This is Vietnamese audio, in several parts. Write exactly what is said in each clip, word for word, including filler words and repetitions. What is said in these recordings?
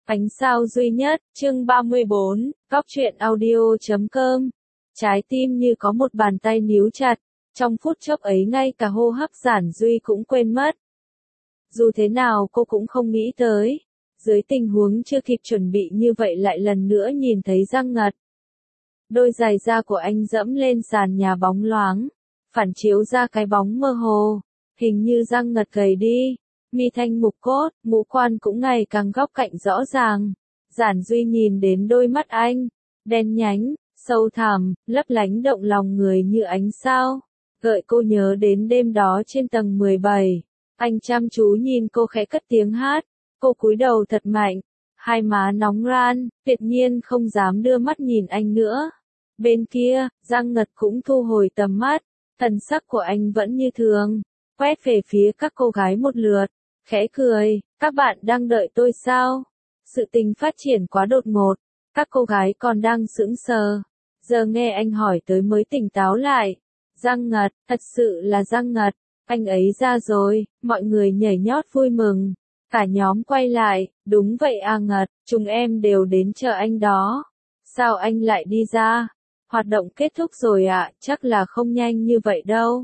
Ánh sao duy nhất, chương ba mươi bốn, góc truyện audio chấm com. Trái tim như có một bàn tay níu chặt, trong phút chốc ấy ngay cả hô hấp Giản Duy cũng quên mất. Dù thế nào cô cũng không nghĩ tới, dưới tình huống chưa kịp chuẩn bị như vậy lại lần nữa nhìn thấy Giang Ngật. Đôi giày da của anh dẫm lên sàn nhà bóng loáng, phản chiếu ra cái bóng mơ hồ, hình như Giang Ngật gầy đi. Mi thanh mục cốt, ngũ quan cũng ngày càng góc cạnh rõ ràng. Giản Duy nhìn đến đôi mắt anh, đen nhánh, sâu thẳm, lấp lánh động lòng người như ánh sao. Gợi cô nhớ đến đêm đó trên tầng mười bảy. Anh chăm chú nhìn cô khẽ cất tiếng hát. Cô cúi đầu thật mạnh, hai má nóng ran, tuyệt nhiên không dám đưa mắt nhìn anh nữa. Bên kia, Giang Ngật cũng thu hồi tầm mắt, thần sắc của anh vẫn như thường, quét về phía các cô gái một lượt. Khẽ cười, các bạn đang đợi tôi sao? Sự tình phát triển quá đột ngột, các cô gái còn đang sững sờ. Giờ nghe anh hỏi tới mới tỉnh táo lại. Giang Ngật, thật sự là Giang Ngật, anh ấy ra rồi, mọi người nhảy nhót vui mừng. Cả nhóm quay lại, đúng vậy à Ngật, chúng em đều đến chờ anh đó. Sao anh lại đi ra? Hoạt động kết thúc rồi ạ, à, chắc là không nhanh như vậy đâu.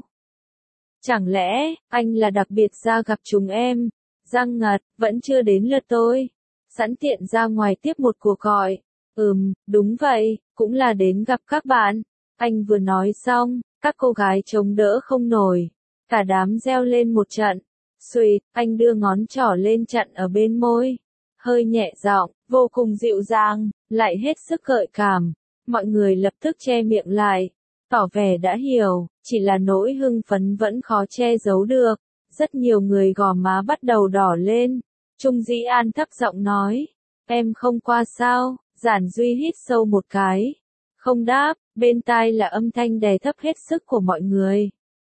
Chẳng lẽ, anh là đặc biệt ra gặp chúng em? Giang Ngật, vẫn chưa đến lượt tôi. Sẵn tiện ra ngoài tiếp một cuộc gọi. Ừm, đúng vậy, cũng là đến gặp các bạn. Anh vừa nói xong, các cô gái chống đỡ không nổi. Cả đám reo lên một trận. Xuỵt, anh đưa ngón trỏ lên chặn ở bên môi. Hơi nhẹ giọng, vô cùng dịu dàng, lại hết sức gợi cảm. Mọi người lập tức che miệng lại. Tỏ vẻ đã hiểu, chỉ là nỗi hưng phấn vẫn khó che giấu được. Rất nhiều người gò má bắt đầu đỏ lên. Trung Dĩ An thấp giọng nói, em không qua sao? Giản Duy hít sâu một cái. Không đáp, bên tai là âm thanh đè thấp hết sức của mọi người.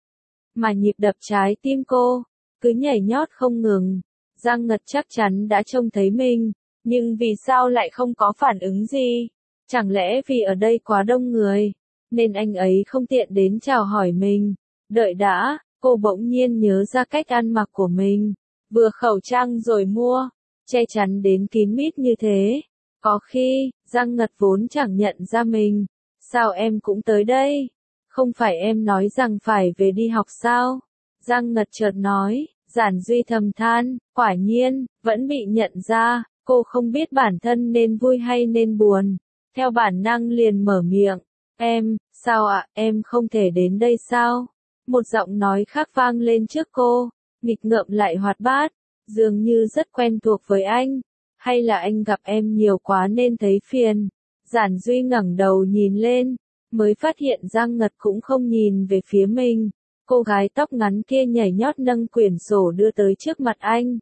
Mà nhịp đập trái tim cô, cứ nhảy nhót không ngừng. Giang Ngật chắc chắn đã trông thấy mình, nhưng vì sao lại không có phản ứng gì? Chẳng lẽ vì ở đây quá đông người, nên anh ấy không tiện đến chào hỏi mình? Đợi đã. Cô bỗng nhiên nhớ ra cách ăn mặc của mình, vừa khẩu trang rồi mua, che chắn đến kín mít như thế. Có khi, Giang Ngật vốn chẳng nhận ra mình. Sao em cũng tới đây? Không phải em nói rằng phải về đi học sao? Giang Ngật chợt nói. Giản Duy thầm than, quả nhiên, vẫn bị nhận ra. Cô không biết bản thân nên vui hay nên buồn. Theo bản năng liền mở miệng. Em, sao ạ, em không thể đến đây sao? Một giọng nói khác vang lên trước cô, nghịch ngợm lại hoạt bát, dường như rất quen thuộc với anh. Hay là anh gặp em nhiều quá nên thấy phiền? Giản Duy ngẩng đầu nhìn lên, mới phát hiện Giang Ngật cũng không nhìn về phía mình. Cô gái tóc ngắn kia nhảy nhót nâng quyển sổ đưa tới trước mặt anh.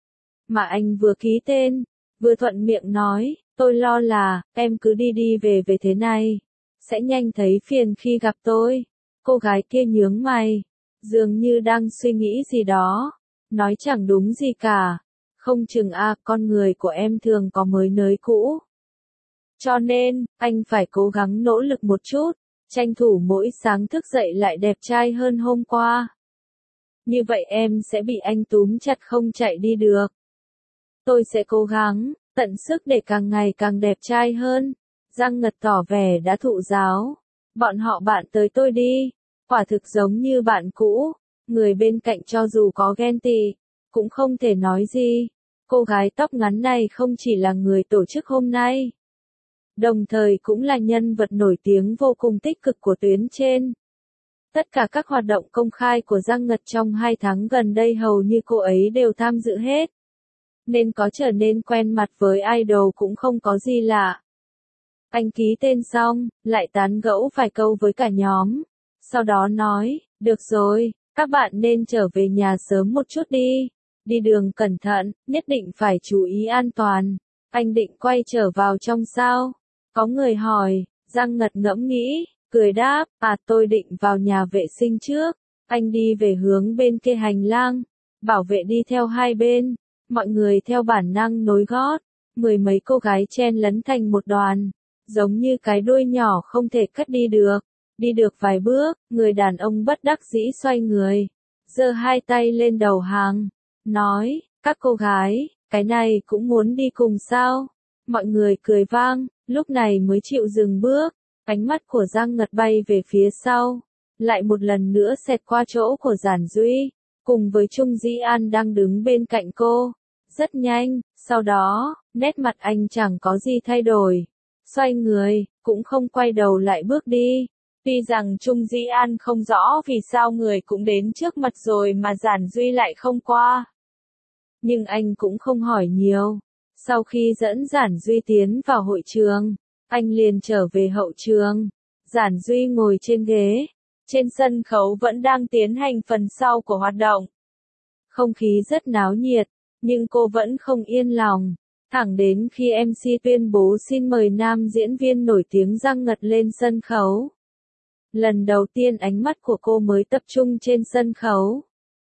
Mà anh vừa ký tên, vừa thuận miệng nói, tôi lo là, em cứ đi đi về về thế này, sẽ nhanh thấy phiền khi gặp tôi. Cô gái kia nhướng mày, dường như đang suy nghĩ gì đó, nói chẳng đúng gì cả. Không chừng a, à, con người của em thường có mới nới cũ. Cho nên, anh phải cố gắng nỗ lực một chút, tranh thủ mỗi sáng thức dậy lại đẹp trai hơn hôm qua. Như vậy em sẽ bị anh túm chặt không chạy đi được. Tôi sẽ cố gắng, tận sức để càng ngày càng đẹp trai hơn. Giang Ngật tỏ vẻ đã thụ giáo. Bọn họ bạn tới tôi đi. Quả thực giống như bạn cũ, người bên cạnh cho dù có ghen tị, cũng không thể nói gì. Cô gái tóc ngắn này không chỉ là người tổ chức hôm nay, đồng thời cũng là nhân vật nổi tiếng vô cùng tích cực của tuyến trên. Tất cả các hoạt động công khai của Giang Ngật trong hai tháng gần đây hầu như cô ấy đều tham dự hết. Nên có trở nên quen mặt với idol cũng không có gì lạ. Anh ký tên xong, lại tán gẫu vài câu với cả nhóm. Sau đó nói, được rồi, các bạn nên trở về nhà sớm một chút đi. Đi đường cẩn thận, nhất định phải chú ý an toàn. Anh định quay trở vào trong sao? Có người hỏi. Giang Ngật ngẫm nghĩ, cười đáp, à tôi định vào nhà vệ sinh trước. Anh đi về hướng bên kia hành lang. Bảo vệ đi theo hai bên. Mọi người theo bản năng nối gót. Mười mấy cô gái chen lấn thành một đoàn. Giống như cái đuôi nhỏ không thể cất đi được. Đi được vài bước, người đàn ông bất đắc dĩ xoay người, giơ hai tay lên đầu hàng, nói, các cô gái, cái này cũng muốn đi cùng sao? Mọi người cười vang, lúc này mới chịu dừng bước, ánh mắt của Giang Ngật bay về phía sau, lại một lần nữa xẹt qua chỗ của Giản Duy, cùng với Trung Dĩ An đang đứng bên cạnh cô. Rất nhanh, sau đó, nét mặt anh chẳng có gì thay đổi, xoay người, cũng không quay đầu lại bước đi. Tuy rằng Trung Dĩ An không rõ vì sao người cũng đến trước mặt rồi mà Giản Duy lại không qua. Nhưng anh cũng không hỏi nhiều. Sau khi dẫn Giản Duy tiến vào hội trường, anh liền trở về hậu trường. Giản Duy ngồi trên ghế. Trên sân khấu vẫn đang tiến hành phần sau của hoạt động. Không khí rất náo nhiệt, nhưng cô vẫn không yên lòng. Thẳng đến khi em xê tuyên bố xin mời nam diễn viên nổi tiếng Giang Ngật lên sân khấu. Lần đầu tiên ánh mắt của cô mới tập trung trên sân khấu.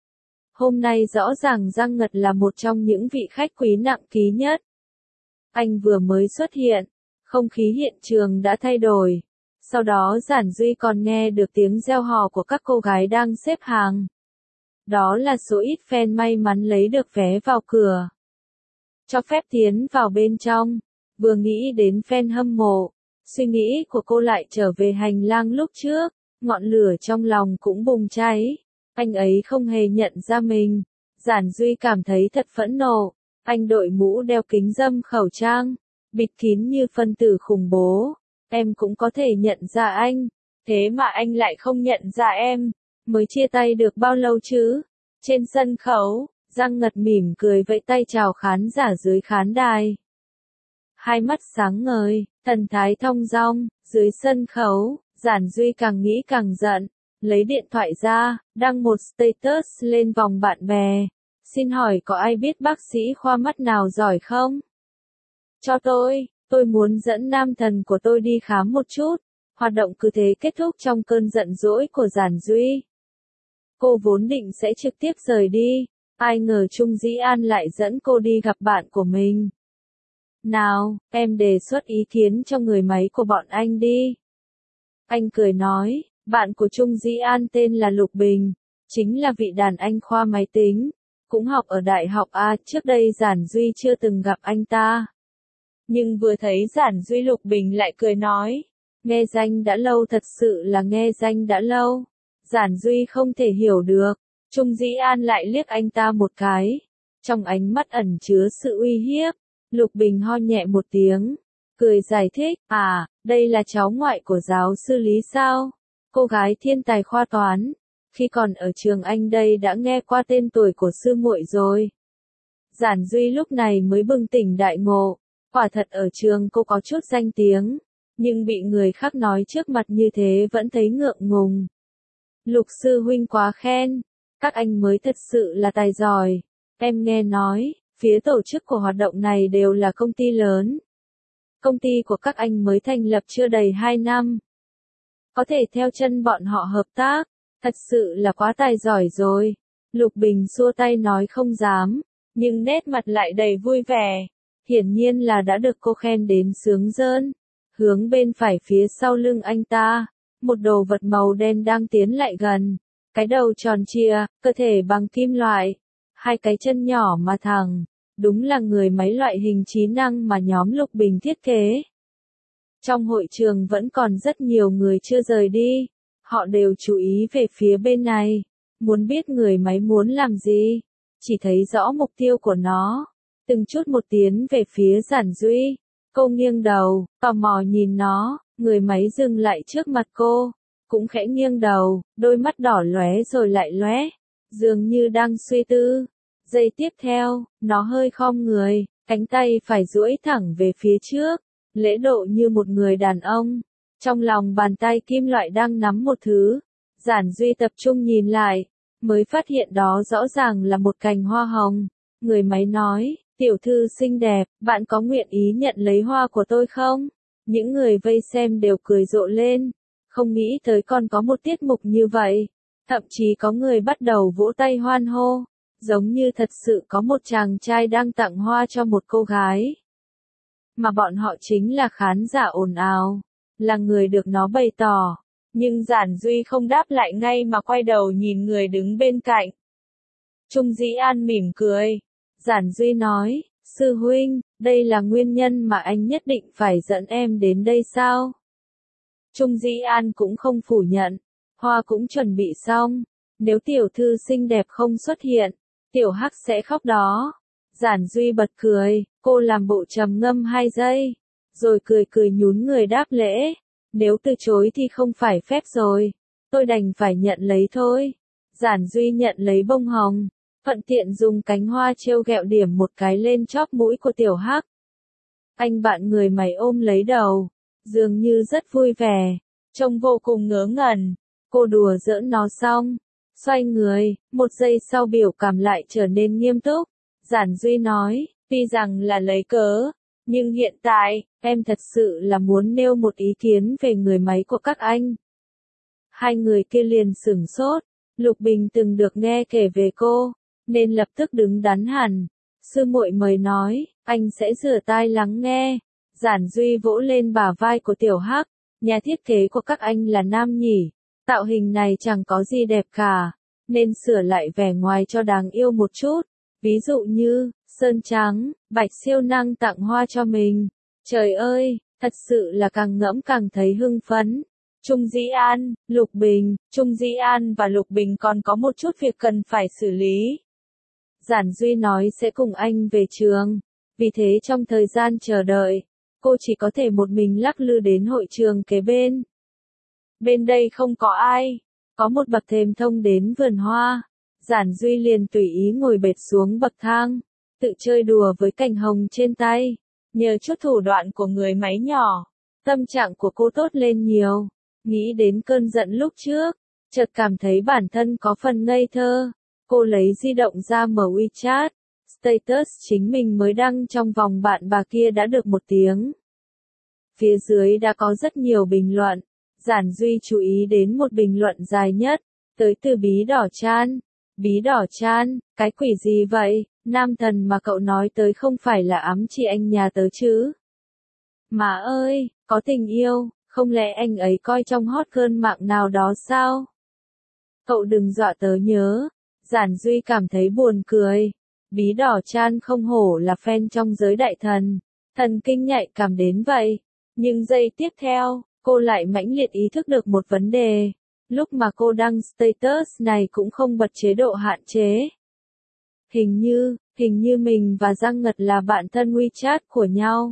Hôm nay rõ ràng Giang Ngật là một trong những vị khách quý nặng ký nhất. Anh vừa mới xuất hiện, không khí hiện trường đã thay đổi. Sau đó Giản Duy còn nghe được tiếng reo hò của các cô gái đang xếp hàng. Đó là số ít fan may mắn lấy được vé vào cửa. Cho phép tiến vào bên trong. Vừa nghĩ đến fan hâm mộ, suy nghĩ của cô lại trở về hành lang lúc trước, ngọn lửa trong lòng cũng bùng cháy. Anh ấy không hề nhận ra mình. Giản Duy cảm thấy thật phẫn nộ. Anh đội mũ đeo kính râm khẩu trang, bịt kín như phân tử khủng bố. Em cũng có thể nhận ra anh, thế mà anh lại không nhận ra em. Mới chia tay được bao lâu chứ? Trên sân khấu, Giang Ngật mỉm cười vẫy tay chào khán giả dưới khán đài. Hai mắt sáng ngời, thần thái thong dong, dưới sân khấu, Giản Duy càng nghĩ càng giận. Lấy điện thoại ra, đăng một status lên vòng bạn bè. Xin hỏi có ai biết bác sĩ khoa mắt nào giỏi không? Cho tôi, tôi muốn dẫn nam thần của tôi đi khám một chút. Hoạt động cứ thế kết thúc trong cơn giận dỗi của Giản Duy. Cô vốn định sẽ trực tiếp rời đi, ai ngờ Trung Dĩ An lại dẫn cô đi gặp bạn của mình. Nào, em đề xuất ý kiến cho người máy của bọn anh đi. Anh cười nói, bạn của Trung Dĩ An tên là Lục Bình, chính là vị đàn anh khoa máy tính, cũng học ở đại học A. Trước đây Giản Duy chưa từng gặp anh ta. Nhưng vừa thấy Giản Duy, Lục Bình lại cười nói, nghe danh đã lâu, thật sự là nghe danh đã lâu. Giản Duy không thể hiểu được, Trung Dĩ An lại liếc anh ta một cái, trong ánh mắt ẩn chứa sự uy hiếp. Lục Bình ho nhẹ một tiếng, cười giải thích, à, đây là cháu ngoại của giáo sư Lý sao? Cô gái thiên tài khoa toán, khi còn ở trường anh đây đã nghe qua tên tuổi của sư muội rồi. Giản Duy lúc này mới bừng tỉnh đại ngộ, quả thật ở trường cô có chút danh tiếng, nhưng bị người khác nói trước mặt như thế vẫn thấy ngượng ngùng. Lục sư huynh quá khen, các anh mới thật sự là tài giỏi. Em nghe nói, phía tổ chức của hoạt động này đều là công ty lớn. Công ty của các anh mới thành lập chưa đầy hai năm. Có thể theo chân bọn họ hợp tác, thật sự là quá tài giỏi rồi. Lục Bình xua tay nói không dám, nhưng nét mặt lại đầy vui vẻ. Hiển nhiên là đã được cô khen đến sướng rơn. Hướng bên phải phía sau lưng anh ta, một đồ vật màu đen đang tiến lại gần. Cái đầu tròn trịa, cơ thể bằng kim loại, hai cái chân nhỏ mà thẳng. Đúng là người máy loại hình trí năng mà nhóm Lục Bình thiết kế. Trong hội trường vẫn còn rất nhiều người chưa rời đi. Họ đều chú ý về phía bên này. Muốn biết người máy muốn làm gì. Chỉ thấy rõ mục tiêu của nó. Từng chút một tiến về phía Giản Duy. Cô nghiêng đầu, tò mò nhìn nó. Người máy dừng lại trước mặt cô. Cũng khẽ nghiêng đầu, đôi mắt đỏ lóe rồi lại lóe. Dường như đang suy tư. Giây tiếp theo, nó hơi khom người, cánh tay phải duỗi thẳng về phía trước, lễ độ như một người đàn ông. Trong lòng bàn tay kim loại đang nắm một thứ. Giản Duy tập trung nhìn lại, mới phát hiện đó rõ ràng là một cành hoa hồng. Người máy nói, tiểu thư xinh đẹp, bạn có nguyện ý nhận lấy hoa của tôi không? Những người vây xem đều cười rộ lên, không nghĩ tới còn có một tiết mục như vậy. Thậm chí có người bắt đầu vỗ tay hoan hô. Giống như thật sự có một chàng trai đang tặng hoa cho một cô gái. Mà bọn họ chính là khán giả ồn ào, là người được nó bày tỏ. Nhưng Giản Duy không đáp lại ngay mà quay đầu nhìn người đứng bên cạnh. Trung Dĩ An mỉm cười. Giản Duy nói, Sư huynh, đây là nguyên nhân mà anh nhất định phải dẫn em đến đây sao? Trung Dĩ An cũng không phủ nhận, hoa cũng chuẩn bị xong, nếu tiểu thư xinh đẹp không xuất hiện, tiểu hắc sẽ khóc đó. Giản Duy bật cười, cô làm bộ trầm ngâm hai giây, rồi cười cười nhún người đáp lễ, nếu từ chối thì không phải phép rồi, tôi đành phải nhận lấy thôi. Giản Duy nhận lấy bông hồng, thuận tiện dùng cánh hoa trêu ghẹo điểm một cái lên chóp mũi của tiểu hắc. Anh bạn người mày ôm lấy đầu, dường như rất vui vẻ, trông vô cùng ngớ ngẩn. Cô đùa giỡn nó xong, xoay người, một giây sau biểu cảm lại trở nên nghiêm túc. Giản Duy nói, tuy rằng là lấy cớ, nhưng hiện tại, em thật sự là muốn nêu một ý kiến về người máy của các anh. Hai người kia liền sửng sốt, Lục Bình từng được nghe kể về cô, nên lập tức đứng đắn hẳn. Sư muội mời nói, anh sẽ rửa tai lắng nghe. Giản Duy vỗ lên bả vai của tiểu hắc, nhà thiết kế của các anh là nam nhỉ, tạo hình này chẳng có gì đẹp cả, nên sửa lại vẻ ngoài cho đáng yêu một chút. Ví dụ như, sơn trắng, bạch siêu năng tặng hoa cho mình. Trời ơi, thật sự là càng ngẫm càng thấy hưng phấn. Trung Dĩ An, Lục Bình, Trung Dĩ An và Lục Bình còn có một chút việc cần phải xử lý. Giản Duy nói sẽ cùng anh về trường, vì thế trong thời gian chờ đợi, cô chỉ có thể một mình lắc lư đến hội trường kế bên. Bên đây không có ai, có một bậc thềm thông đến vườn hoa. Giản Duy liền tùy ý ngồi bệt xuống bậc thang, tự chơi đùa với cành hồng trên tay. Nhờ chút thủ đoạn của người máy nhỏ, tâm trạng của cô tốt lên nhiều. Nghĩ đến cơn giận lúc trước, chợt cảm thấy bản thân có phần ngây thơ. Cô lấy di động ra mở WeChat, status chính mình mới đăng trong vòng bạn bà kia đã được một tiếng. Phía dưới đã có rất nhiều bình luận. Giản Duy chú ý đến một bình luận dài nhất, tới từ Bí Đỏ Chan. Bí Đỏ Chan, cái quỷ gì vậy, nam thần mà cậu nói tới không phải là ám chỉ anh nhà tớ chứ? Má ơi, có tình yêu, không lẽ anh ấy coi trong hot girl mạng nào đó sao? Cậu đừng dọa tớ nhớ. Giản Duy cảm thấy buồn cười. Bí Đỏ Chan không hổ là fan trong giới đại thần, thần kinh nhạy cảm đến vậy. Nhưng giây tiếp theo, cô lại mãnh liệt ý thức được một vấn đề. Lúc mà cô đăng status này cũng không bật chế độ hạn chế. Hình như, hình như mình và Giang Ngật là bạn thân WeChat của nhau.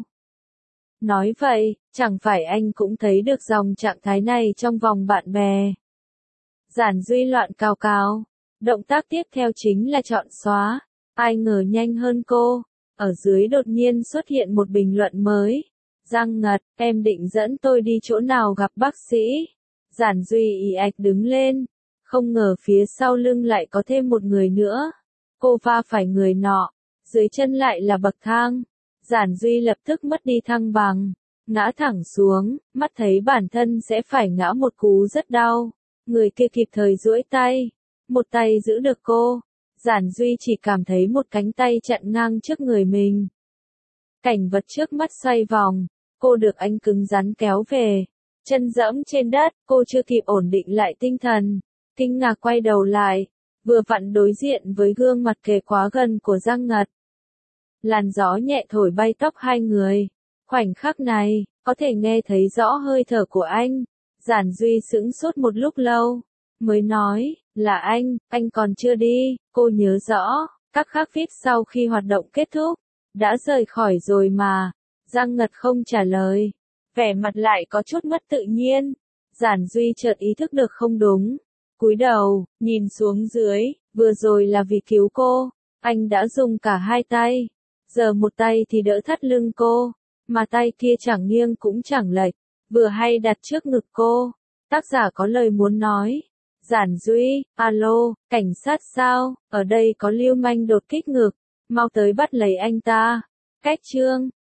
Nói vậy, chẳng phải anh cũng thấy được dòng trạng thái này trong vòng bạn bè. Giản Duy loạn cào cào. Động tác tiếp theo chính là chọn xóa. Ai ngờ nhanh hơn cô. Ở dưới đột nhiên xuất hiện một bình luận mới. Giang Ngật, em định dẫn tôi đi chỗ nào gặp bác sĩ? Giản Duy ì ạch đứng lên. Không ngờ phía sau lưng lại có thêm một người nữa. Cô va phải người nọ. Dưới chân lại là bậc thang. Giản Duy lập tức mất đi thăng bằng. Ngã thẳng xuống, mắt thấy bản thân sẽ phải ngã một cú rất đau. Người kia kịp thời duỗi tay. Một tay giữ được cô. Giản Duy chỉ cảm thấy một cánh tay chặn ngang trước người mình. Cảnh vật trước mắt xoay vòng. Cô được anh cứng rắn kéo về. Chân dẫm trên đất, cô chưa kịp ổn định lại tinh thần. Kinh ngạc quay đầu lại. Vừa vặn đối diện với gương mặt kề quá gần của Giang Ngật. Làn gió nhẹ thổi bay tóc hai người. Khoảnh khắc này, có thể nghe thấy rõ hơi thở của anh. Giản Duy sững sốt một lúc lâu. Mới nói, là anh, anh còn chưa đi. Cô nhớ rõ, các khắc viết sau khi hoạt động kết thúc. Đã rời khỏi rồi mà. Giang Ngật không trả lời. Vẻ mặt lại có chút mất tự nhiên. Giản Duy chợt ý thức được không đúng. Cúi đầu, nhìn xuống dưới, vừa rồi là vì cứu cô. Anh đã dùng cả hai tay. Giờ một tay thì đỡ thắt lưng cô. Mà tay kia chẳng nghiêng cũng chẳng lệch. Vừa hay đặt trước ngực cô. Tác giả có lời muốn nói. Giản Duy, alo, cảnh sát sao? Ở đây có lưu manh đột kích ngực. Mau tới bắt lấy anh ta. Cách chương.